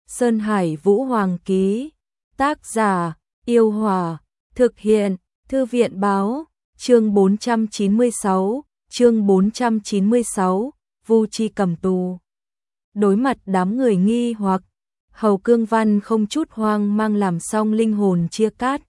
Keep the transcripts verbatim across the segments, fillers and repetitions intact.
Sơn Hải Vũ Hoàng ký. Tác giả: Yêu Hòa. Thực hiện: Thư viện báo. Chương bốn trăm chín mươi sáu, chương bốn trăm chín mươi sáu, Vu Chi cầm tù. Đối mặt đám người nghi hoặc, Hầu Cương Văn không chút hoang mang làm xong linh hồn chia cắt,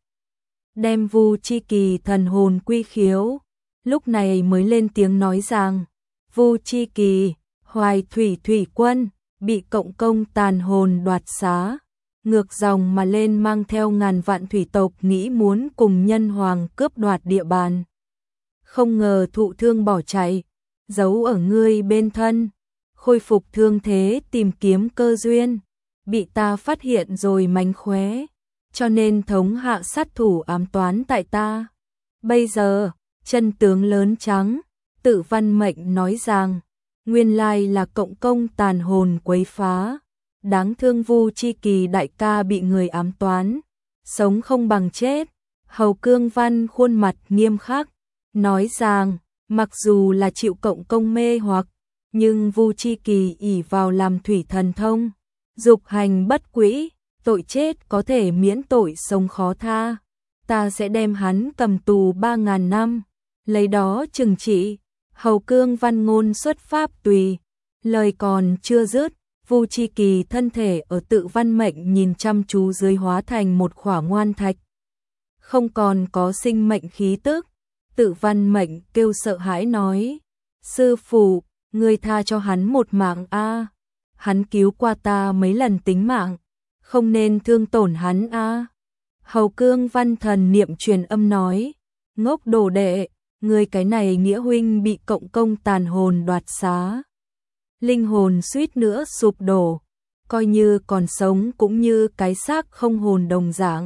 đem Vu Chi Kỳ thần hồn quy khiếu, lúc này mới lên tiếng nói rằng: Vu Chi Kỳ, Hoài Thủy Thủy Quân, bị cộng công tàn hồn đoạt xá, ngược dòng mà lên mang theo ngàn vạn thủy tộc nghĩ muốn cùng nhân hoàng cướp đoạt địa bàn. Không ngờ thụ thương bỏ chạy, giấu ở ngươi bên thân, khôi phục thương thế tìm kiếm cơ duyên, bị ta phát hiện rồi mánh khóe, cho nên thống hạ sát thủ ám toán tại ta. Bây giờ, chân tướng lớn trắng, Tự Văn Mệnh nói rằng, nguyên lai là cộng công tàn hồn quấy phá, đáng thương Vu Chi Kỳ đại ca bị người ám toán, sống không bằng chết. Hầu Cương Văn khuôn mặt nghiêm khắc, nói rằng, mặc dù là chịu cộng công mê hoặc, nhưng Vu Chi Kỳ ỷ vào làm thủy thần thông, dục hành bất quỹ, tội chết có thể miễn tội sống khó tha. Ta sẽ đem hắn cầm tù ba ngàn năm, lấy đó trừng trị. Hầu Cương Văn ngôn xuất pháp tùy, lời còn chưa dứt, Vu Chi Kỳ thân thể ở Tự Văn Mệnh nhìn chăm chú dưới hóa thành một khỏa ngoan thạch, không còn có sinh mệnh khí tức. Tự Văn Mệnh kêu sợ hãi nói: Sư phụ, ngươi tha cho hắn một mạng a, hắn cứu qua ta mấy lần tính mạng, không nên thương tổn hắn a. Hầu Cương Văn thần niệm truyền âm nói: ngốc đồ đệ, ngươi cái này nghĩa huynh bị cộng công tàn hồn đoạt xá, linh hồn suýt nữa sụp đổ, coi như còn sống cũng như cái xác không hồn đồng dạng.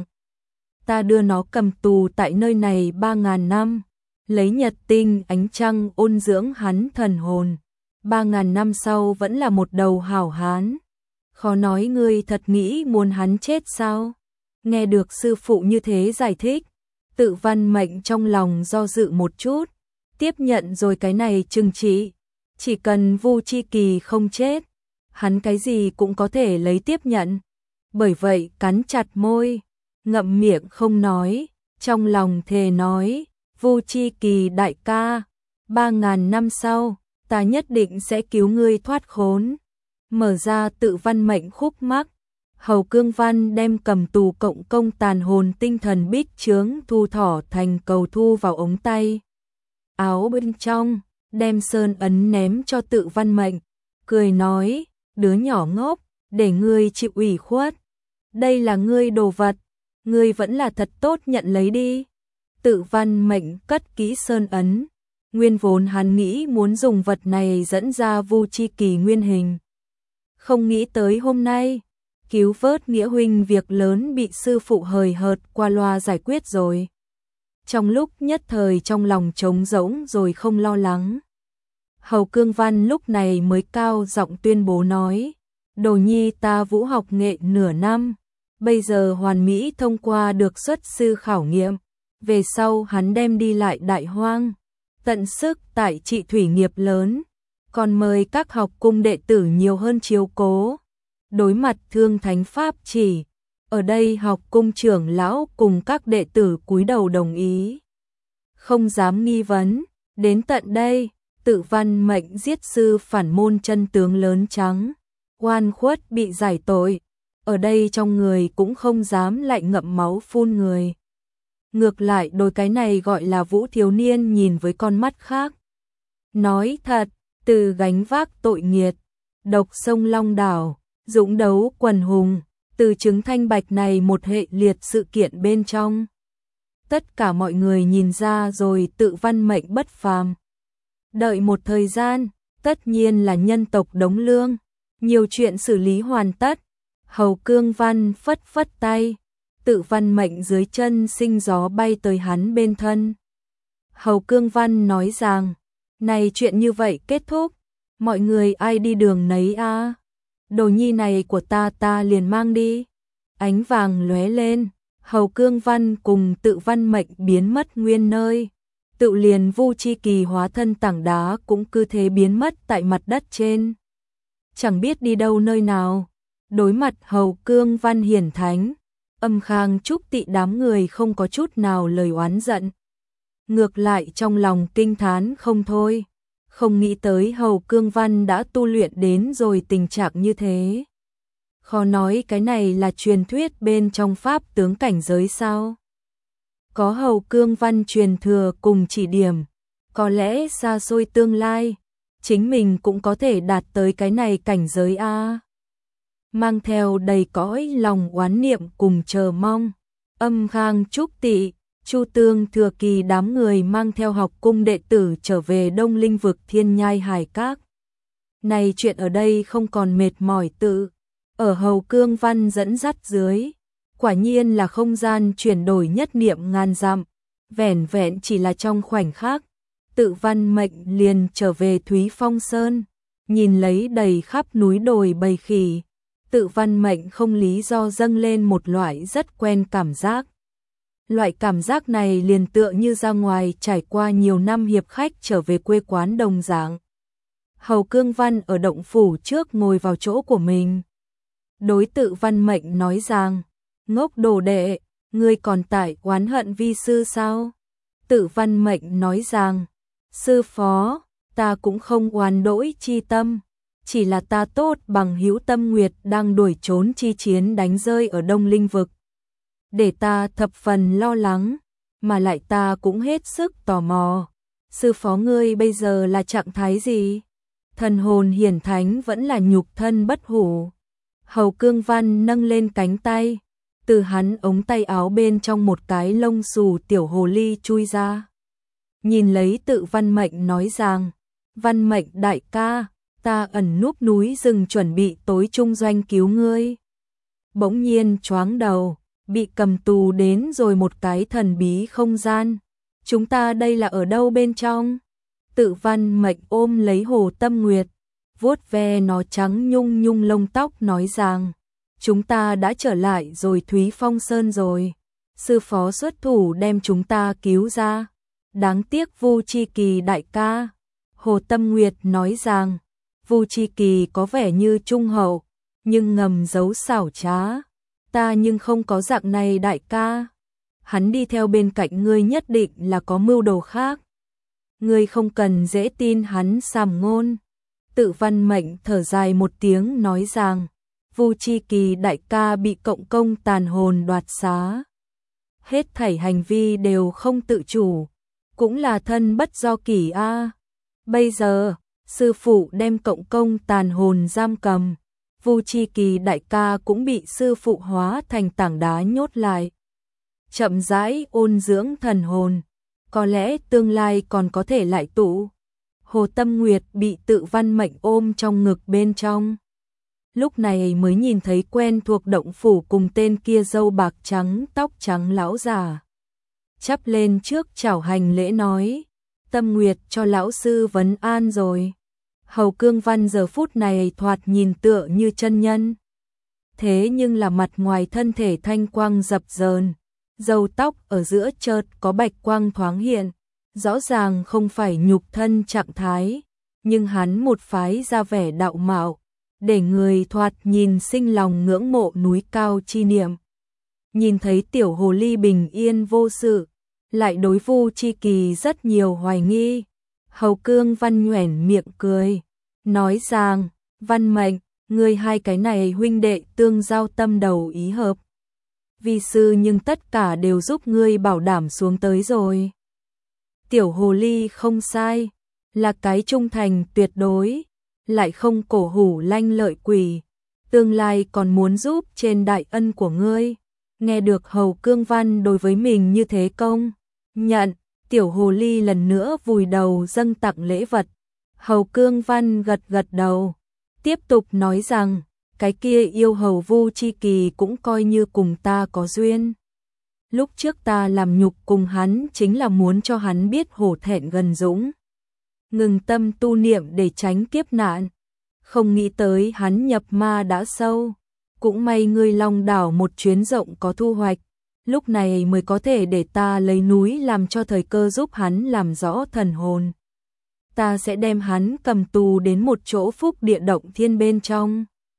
Ta đưa nó cầm tù tại nơi này ba ngàn năm, lấy nhật tinh ánh trăng ôn dưỡng hắn thần hồn, ba ngàn năm sau vẫn là một đầu hảo hán. Khó nói ngươi thật nghĩ muốn hắn chết sao? Nghe được sư phụ như thế giải thích, Tự Văn Mệnh trong lòng do dự một chút, tiếp nhận rồi cái này trừng trị. Chỉ cần Vu Chi Kỳ không chết, hắn cái gì cũng có thể lấy tiếp nhận. Bởi vậy cắn chặt môi, ngậm miệng không nói, trong lòng thề nói: Vu Chi Kỳ đại ca, ba ngàn năm sau, ta nhất định sẽ cứu ngươi thoát khốn. Mở ra Tự Văn Mệnh khúc mắc, Hầu Cương Văn đem cầm tù cộng công tàn hồn tinh thần bích chướng thu thỏ thành cầu thu vào ống tay áo bên trong, đem sơn ấn ném cho Tự Văn Mệnh, cười nói: đứa nhỏ ngốc, để ngươi chịu ủy khuất, đây là ngươi đồ vật, ngươi vẫn là thật tốt nhận lấy đi. Tự Văn Mệnh cất kỹ sơn ấn, nguyên vốn hắn nghĩ muốn dùng vật này dẫn ra Vu Chi Kỳ nguyên hình, không nghĩ tới hôm nay cứu vớt nghĩa huynh việc lớn bị sư phụ hời hợt qua loa giải quyết rồi. Trong lúc nhất thời trong lòng trống rỗng rồi không lo lắng, Hầu Cương Văn lúc này mới cao giọng tuyên bố nói: Đồ nhi ta vũ học nghệ nửa năm, bây giờ hoàn mỹ thông qua được xuất sư khảo nghiệm, về sau hắn đem đi lại Đại Hoang, tận sức tại trị thủy nghiệp lớn, còn mời các học cung đệ tử nhiều hơn chiếu cố. Đối mặt Thương Thánh Pháp chỉ, ở đây học cung trưởng lão cùng các đệ tử cúi đầu đồng ý, không dám nghi vấn. Đến tận đây, Tự Văn Mệnh giết sư phản môn chân tướng lớn trắng, oan khuất bị giải tội, ở đây trong người cũng không dám lại ngậm máu phun người. Ngược lại đôi cái này gọi là Vũ thiếu niên nhìn với con mắt khác. Nói thật, từ gánh vác tội nghiệt, độc sông Long Đảo, dũng đấu quần hùng, từ chứng thanh bạch này một hệ liệt sự kiện bên trong, tất cả mọi người nhìn ra rồi Tự Văn Mệnh bất phàm. Đợi một thời gian, tất nhiên là nhân tộc đống lương, nhiều chuyện xử lý hoàn tất. Hầu Cương Văn phất phất tay, Tự Văn Mệnh dưới chân sinh gió bay tới hắn bên thân. Hầu Cương Văn nói rằng: này chuyện như vậy kết thúc, mọi người ai đi đường nấy a. À? Đồ nhi này của ta ta liền mang đi. Ánh vàng lóe lên, Hầu Cương Văn cùng Tự Văn Mệnh biến mất nguyên nơi. Tự liền Vu Chi Kỳ hóa thân tảng đá cũng cứ thế biến mất tại mặt đất trên, chẳng biết đi đâu nơi nào. Đối mặt Hầu Cương Văn hiển thánh, Âm Khang Trúc Tị đám người không có chút nào lời oán giận. Ngược lại trong lòng kinh thán không thôi, không nghĩ tới Hầu Cương Văn đã tu luyện đến rồi tình trạng như thế. Khó nói cái này là truyền thuyết bên trong pháp tướng cảnh giới sao? Có Hầu Cương Văn truyền thừa cùng chỉ điểm, có lẽ xa xôi tương lai, chính mình cũng có thể đạt tới cái này cảnh giới a. Mang theo đầy cõi lòng oán niệm cùng chờ mong, Âm Khang Trúc Tị, Chu Tương Thừa Kỳ đám người mang theo học cung đệ tử trở về Đông Linh vực Thiên Nhai Hải Các. Này chuyện ở đây không còn mệt mỏi tự, ở Hầu Cương Văn dẫn dắt dưới, quả nhiên là không gian chuyển đổi nhất niệm ngàn dặm, vẻn vẹn chỉ là trong khoảnh khắc, Tự Văn Mệnh liền trở về Thúy Phong Sơn, nhìn lấy đầy khắp núi đồi bầy khỉ, Tự Văn Mệnh không lý do dâng lên một loại rất quen cảm giác. Loại cảm giác này liền tựa như ra ngoài trải qua nhiều năm hiệp khách trở về quê quán đồng dạng. Hầu Cương Văn ở động phủ trước ngồi vào chỗ của mình. Đối Tự Văn Mệnh nói rằng, ngốc đồ đệ, ngươi còn tại oán hận vi sư sao? Tự Văn Mệnh nói rằng, sư phó, ta cũng không oán đỗi chi tâm, chỉ là ta tốt bằng hữu Tâm Nguyệt đang đuổi trốn chi chiến đánh rơi ở Đông Linh vực. Để ta thập phần lo lắng, mà lại ta cũng hết sức tò mò. Sư phó ngươi bây giờ là trạng thái gì? Thần hồn hiển thánh vẫn là nhục thân bất hủ. Hầu Cương Văn nâng lên cánh tay, từ hắn ống tay áo bên trong một cái lông xù tiểu hồ ly chui ra. Nhìn lấy Tự Văn Mệnh nói rằng, Văn Mệnh đại ca, ta ẩn núp núi rừng chuẩn bị tối trung doanh cứu ngươi. Bỗng nhiên choáng đầu, bị cầm tù đến rồi một cái thần bí không gian. Chúng ta đây là ở đâu bên trong? Tự Văn Mệnh ôm lấy Hồ Tâm Nguyệt, vuốt ve nó trắng nhung nhung lông tóc nói rằng, chúng ta đã trở lại rồi Thúy Phong Sơn rồi. Sư phó xuất thủ đem chúng ta cứu ra. Đáng tiếc Vu Chi Kỳ đại ca. Hồ Tâm Nguyệt nói rằng, Vu Chi Kỳ có vẻ như trung hậu, nhưng ngầm giấu xảo trá. Ta nhưng không có dạng này đại ca. Hắn đi theo bên cạnh ngươi nhất định là có mưu đồ khác. Ngươi không cần dễ tin hắn sàm ngôn. Tự Văn Mệnh thở dài một tiếng nói rằng, Vu Chi Kỳ đại ca bị cộng công tàn hồn đoạt xá. Hết thảy hành vi đều không tự chủ, cũng là thân bất do kỷ a. Bây giờ, sư phụ đem cộng công tàn hồn giam cầm, Vu Chi Kỳ đại ca cũng bị sư phụ hóa thành tảng đá nhốt lại. Chậm rãi ôn dưỡng thần hồn, có lẽ tương lai còn có thể lại tụ. Hồ Tâm Nguyệt bị Tự Văn Mệnh ôm trong ngực bên trong. Lúc này mới nhìn thấy quen thuộc động phủ cùng tên kia râu bạc trắng tóc trắng lão già. Chắp lên trước chào hành lễ nói, Tâm Nguyệt cho lão sư vấn an rồi. Hầu Cương Văn giờ phút này thoạt nhìn tựa như chân nhân. Thế nhưng là mặt ngoài thân thể thanh quang dập dờn, râu tóc ở giữa chợt có bạch quang thoáng hiện, rõ ràng không phải nhục thân trạng thái, nhưng hắn một phái ra vẻ đạo mạo, để người thoạt nhìn sinh lòng ngưỡng mộ núi cao chi niệm. Nhìn thấy tiểu hồ ly bình yên vô sự, lại đối Vu Chi Kỳ rất nhiều hoài nghi. Hầu Cương Văn nhoẻn miệng cười, nói rằng, Văn Mệnh, ngươi hai cái này huynh đệ tương giao tâm đầu ý hợp. Vi sư nhưng tất cả đều giúp ngươi bảo đảm xuống tới rồi. Tiểu hồ ly không sai, là cái trung thành tuyệt đối, lại không cổ hủ lanh lợi quỷ, tương lai còn muốn giúp trên đại ân của ngươi. Nghe được Hầu Cương Văn đối với mình như thế công nhận, tiểu hồ ly lần nữa vùi đầu dâng tặng lễ vật. Hầu Cương Văn gật gật đầu, tiếp tục nói rằng, cái kia yêu hầu Vu Chi Kỳ cũng coi như cùng ta có duyên. Lúc trước ta làm nhục cùng hắn chính là muốn cho hắn biết hổ thẹn gần dũng, ngừng tâm tu niệm để tránh kiếp nạn. Không nghĩ tới hắn nhập ma đã sâu, cũng may ngươi Long đảo một chuyến rộng có thu hoạch, lúc này mới có thể để ta lấy núi làm cho thời cơ giúp hắn làm rõ thần hồn. Ta sẽ đem hắn cầm tù đến một chỗ phúc địa động thiên bên trong.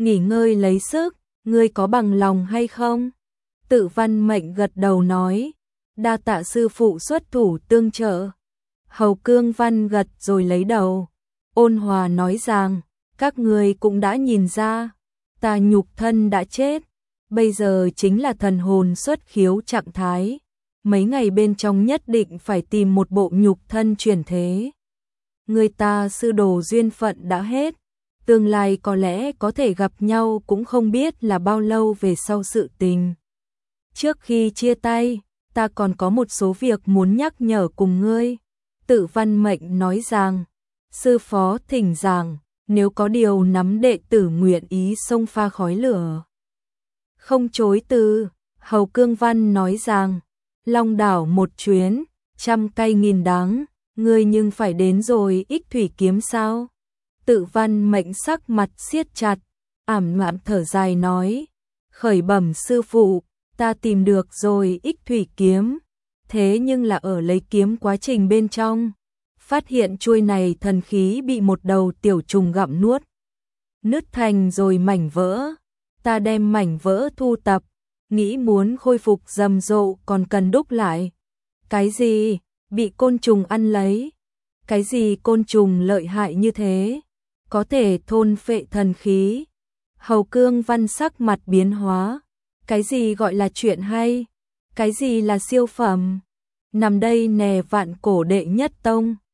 nghỉ ngơi lấy sức, ngươi có bằng lòng hay không? Tự Văn Mệnh gật đầu nói, đa tạ sư phụ xuất thủ tương trợ. Hầu Cương Văn gật rồi lấy đầu, ôn hòa nói rằng, các ngươi cũng đã nhìn ra, ta nhục thân đã chết, bây giờ chính là thần hồn xuất khiếu trạng thái, mấy ngày bên trong nhất định phải tìm một bộ nhục thân chuyển thế. Người ta sư đồ duyên phận đã hết, tương lai có lẽ có thể gặp nhau cũng không biết là bao lâu về sau sự tình. Trước khi chia tay, ta còn có một số việc muốn nhắc nhở cùng ngươi. Tự Văn Mệnh nói rằng, sư phó thỉnh giảng, nếu có điều nắm đệ tử nguyện ý xông pha khói lửa. Không chối từ, Hầu Cương Văn nói rằng, Long đảo một chuyến, trăm cây nghìn đắng, ngươi nhưng phải đến rồi ích thủy kiếm sao? Tự Văn Mệnh sắc mặt siết chặt, ảm đạm thở dài nói, khởi bẩm sư phụ, ta tìm được rồi ích thủy kiếm, thế nhưng là ở lấy kiếm quá trình bên trong, phát hiện chuôi này thần khí bị một đầu tiểu trùng gặm nuốt, nứt thành rồi mảnh vỡ, ta đem mảnh vỡ thu tập, nghĩ muốn khôi phục rầm rộ còn cần đúc lại. Cái gì? Bị côn trùng ăn lấy? Cái gì côn trùng lợi hại như thế? Có thể thôn phệ thần khí? Hầu Cương Văn sắc mặt biến hóa. Cái gì gọi là chuyện hay? Cái gì là siêu phẩm? Nằm đây nè vạn cổ đệ nhất tông.